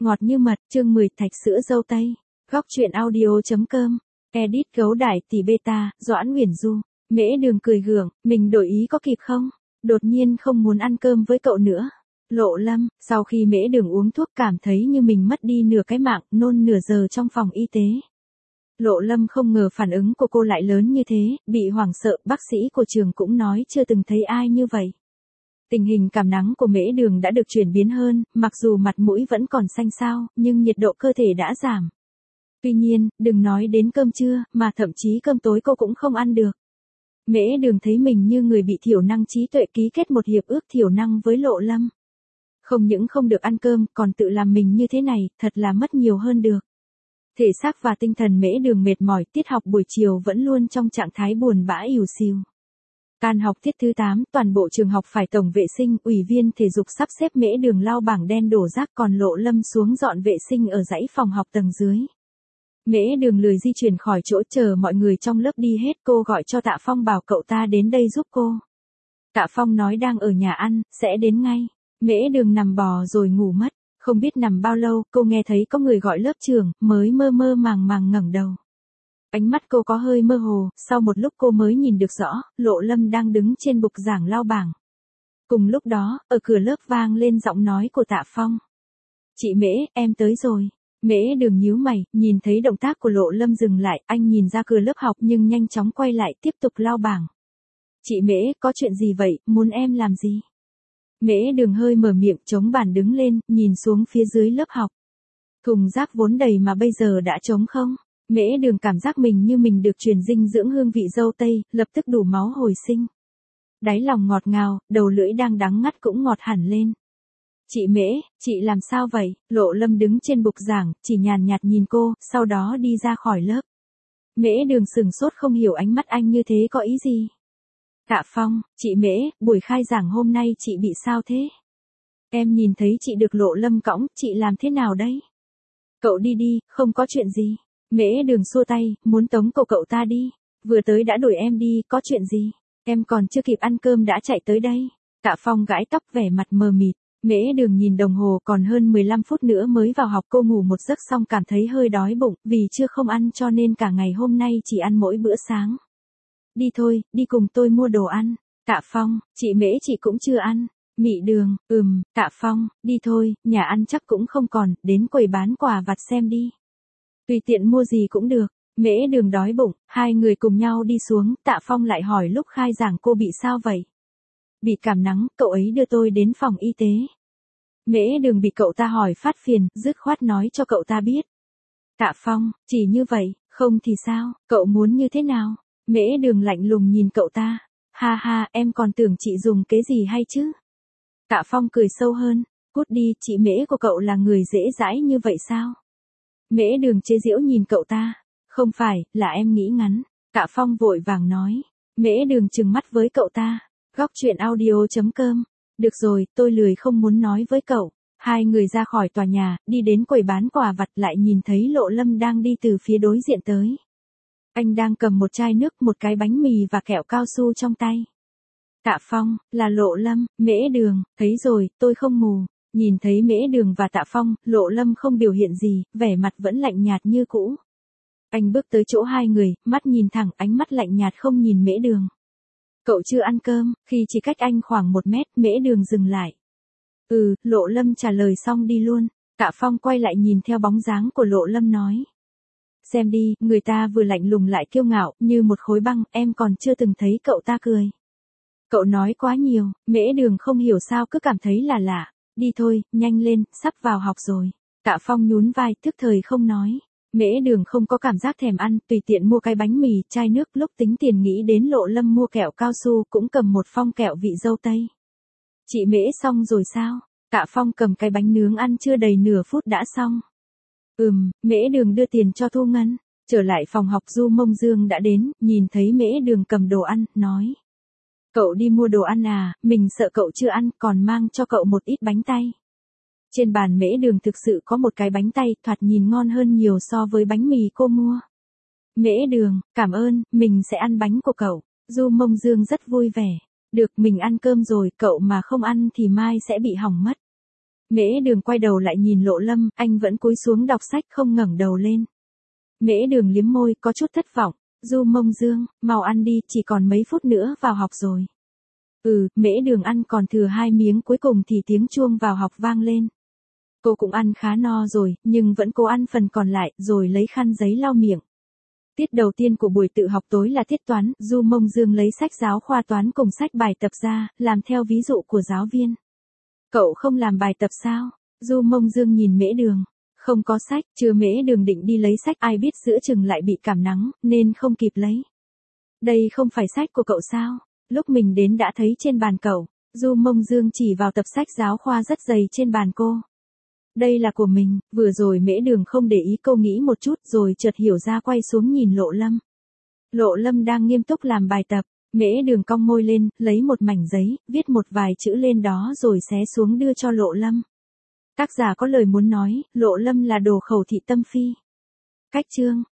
Ngọt như mật, chương 10 thạch sữa dâu tây. Góc truyện audio.com. Edit gấu đại tỷ beta, Doãn Nguyễn Du. Mễ Đường cười gượng, mình đổi ý có kịp không? Đột nhiên không muốn ăn cơm với cậu nữa. Lộ Lâm, sau khi Mễ Đường uống thuốc cảm thấy như mình mất đi nửa cái mạng, nôn nửa giờ trong phòng y tế. Lộ Lâm không ngờ phản ứng của cô lại lớn như thế, bị hoảng sợ, bác sĩ của trường cũng nói chưa từng thấy ai như vậy. Tình hình cảm nắng của Mễ Đường đã được chuyển biến hơn, mặc dù mặt mũi vẫn còn xanh xao, nhưng nhiệt độ cơ thể đã giảm. Tuy nhiên, đừng nói đến cơm trưa, mà thậm chí cơm tối cô cũng không ăn được. Mễ Đường thấy mình như người bị thiểu năng trí tuệ ký kết một hiệp ước thiểu năng với Lộ Lâm. Không những không được ăn cơm, còn tự làm mình như thế này, thật là mất nhiều hơn được. Thể xác và tinh thần Mễ Đường mệt mỏi, tiết học buổi chiều vẫn luôn trong trạng thái buồn bã ỉu xìu. Can học tiết thứ 8, toàn bộ trường học phải tổng vệ sinh, ủy viên thể dục sắp xếp Mễ Đường lau bảng đen đổ rác còn Lộ Lâm xuống dọn vệ sinh ở dãy phòng học tầng dưới. Mễ Đường lười di chuyển khỏi chỗ chờ mọi người trong lớp đi hết, cô gọi cho Tạ Phong bảo cậu ta đến đây giúp cô. Tạ Phong nói đang ở nhà ăn, sẽ đến ngay. Mễ Đường nằm bò rồi ngủ mất, không biết nằm bao lâu, cô nghe thấy có người gọi lớp trưởng, mới mơ mơ màng màng ngẩng đầu. Ánh mắt cô có hơi mơ hồ, sau một lúc cô mới nhìn được rõ, Lộ Lâm đang đứng trên bục giảng lau bảng. Cùng lúc đó, ở cửa lớp vang lên giọng nói của Tạ Phong. Chị Mễ, em tới rồi. Mễ Đường nhíu mày, nhìn thấy động tác của Lộ Lâm dừng lại, anh nhìn ra cửa lớp học nhưng nhanh chóng quay lại tiếp tục lau bảng. Chị Mễ, có chuyện gì vậy, muốn em làm gì? Mễ Đường hơi mở miệng chống bàn đứng lên, nhìn xuống phía dưới lớp học. Thùng rác vốn đầy mà bây giờ đã trống không? Mễ Đường cảm giác mình như mình được truyền dinh dưỡng hương vị dâu tây, lập tức đủ máu hồi sinh. Đáy lòng ngọt ngào, đầu lưỡi đang đắng ngắt cũng ngọt hẳn lên. Chị Mễ, chị làm sao vậy? Lộ Lâm đứng trên bục giảng, chỉ nhàn nhạt nhìn cô, sau đó đi ra khỏi lớp. Mễ Đường sửng sốt không hiểu ánh mắt anh như thế có ý gì. Tạ Phong, chị Mễ, buổi khai giảng hôm nay chị bị sao thế? Em nhìn thấy chị được Lộ Lâm cõng, chị làm thế nào đấy? Cậu đi đi, không có chuyện gì. Mễ Đường xua tay, muốn tống cậu ta đi. Vừa tới đã đuổi em đi, có chuyện gì? Em còn chưa kịp ăn cơm đã chạy tới đây. Tạ Phong gãi tóc vẻ mặt mờ mịt. Mễ Đường nhìn đồng hồ còn hơn 15 phút nữa mới vào học, cô ngủ một giấc xong cảm thấy hơi đói bụng, vì chưa không ăn cho nên cả ngày hôm nay chỉ ăn mỗi bữa sáng. Đi thôi, đi cùng tôi mua đồ ăn. Tạ Phong, chị Mễ chị cũng chưa ăn. Mị Đường, Tạ Phong, đi thôi, nhà ăn chắc cũng không còn, đến quầy bán quà vặt xem đi. Tùy tiện mua gì cũng được. Mễ Đường đói bụng, hai người cùng nhau đi xuống, Tạ Phong lại hỏi lúc khai giảng cô bị sao vậy? Bị cảm nắng, cậu ấy đưa tôi đến phòng y tế. Mễ Đường bị cậu ta hỏi phát phiền, dứt khoát nói cho cậu ta biết. Tạ Phong, chỉ như vậy, không thì sao, cậu muốn như thế nào? Mễ Đường lạnh lùng nhìn cậu ta. Ha ha, em còn tưởng chị dùng kế gì hay chứ? Tạ Phong cười sâu hơn. Cút đi, chị Mễ của cậu là người dễ dãi như vậy sao? Mễ Đường chế giễu nhìn cậu ta. Không phải, là em nghĩ ngắn. Tạ Phong vội vàng nói. Mễ Đường trừng mắt với cậu ta. Góc truyện audio.com. Được rồi, tôi lười không muốn nói với cậu. Hai người ra khỏi tòa nhà, đi đến quầy bán quà vặt lại nhìn thấy Lộ Lâm đang đi từ phía đối diện tới. Anh đang cầm một chai nước, một cái bánh mì và kẹo cao su trong tay. Tạ Phong, là Lộ Lâm. Mễ Đường, thấy rồi, tôi không mù. Nhìn thấy Mễ Đường và Tạ Phong, Lộ Lâm không biểu hiện gì, vẻ mặt vẫn lạnh nhạt như cũ. Anh bước tới chỗ hai người, mắt nhìn thẳng, ánh mắt lạnh nhạt không nhìn Mễ Đường. Cậu chưa ăn cơm, khi chỉ cách anh khoảng 1 mét, Mễ Đường dừng lại. Lộ Lâm trả lời xong đi luôn. Tạ Phong quay lại nhìn theo bóng dáng của Lộ Lâm nói. Xem đi, người ta vừa lạnh lùng lại kiêu ngạo, như một khối băng, em còn chưa từng thấy cậu ta cười. Cậu nói quá nhiều, Mễ Đường không hiểu sao cứ cảm thấy là lạ. Đi thôi, nhanh lên, sắp vào học rồi. Tạ Phong nhún vai, thức thời không nói. Mễ Đường không có cảm giác thèm ăn, tùy tiện mua cái bánh mì, chai nước, lúc tính tiền nghĩ đến Lộ Lâm mua kẹo cao su cũng cầm một phong kẹo vị dâu tây. Chị Mễ xong rồi sao? Tạ Phong cầm cái bánh nướng ăn chưa đầy nửa phút đã xong. Mễ Đường đưa tiền cho Thu Ngân. Trở lại phòng học Du Mông Dương đã đến, nhìn thấy Mễ Đường cầm đồ ăn, nói. Cậu đi mua đồ ăn à, mình sợ cậu chưa ăn, còn mang cho cậu một ít bánh tay. Trên bàn Mễ Đường thực sự có một cái bánh tay, thoạt nhìn ngon hơn nhiều so với bánh mì cô mua. Mễ Đường, cảm ơn, mình sẽ ăn bánh của cậu. Du Mông Dương rất vui vẻ. Được, mình ăn cơm rồi, cậu mà không ăn thì mai sẽ bị hỏng mất. Mễ Đường quay đầu lại nhìn Lộ Lâm, anh vẫn cúi xuống đọc sách không ngẩng đầu lên. Mễ Đường liếm môi, có chút thất vọng. Du Mông Dương, mau ăn đi, chỉ còn mấy phút nữa vào học rồi. Mễ Đường ăn còn thừa 2 miếng cuối cùng thì tiếng chuông vào học vang lên. Cô cũng ăn khá no rồi, nhưng vẫn cố ăn phần còn lại, rồi lấy khăn giấy lau miệng. Tiết đầu tiên của buổi tự học tối là tiết toán, Du Mông Dương lấy sách giáo khoa toán cùng sách bài tập ra, làm theo ví dụ của giáo viên. Cậu không làm bài tập sao? Du Mông Dương nhìn Mễ Đường. Không có sách, chưa. Mễ Đường định đi lấy sách, ai biết giữa chừng lại bị cảm nắng, nên không kịp lấy. Đây không phải sách của cậu sao? Lúc mình đến đã thấy trên bàn cậu. Du Mông Dương chỉ vào tập sách giáo khoa rất dày trên bàn cô. Đây là của mình. Vừa rồi Mễ Đường không để ý, cô nghĩ một chút rồi chợt hiểu ra, quay xuống nhìn Lộ Lâm. Lộ Lâm đang nghiêm túc làm bài tập. Mễ Đường cong môi lên, lấy một mảnh giấy, viết một vài chữ lên đó rồi xé xuống đưa cho Lộ Lâm. Tác giả có lời muốn nói, Lộ Lâm là đồ khẩu thị tâm phi. Cách chương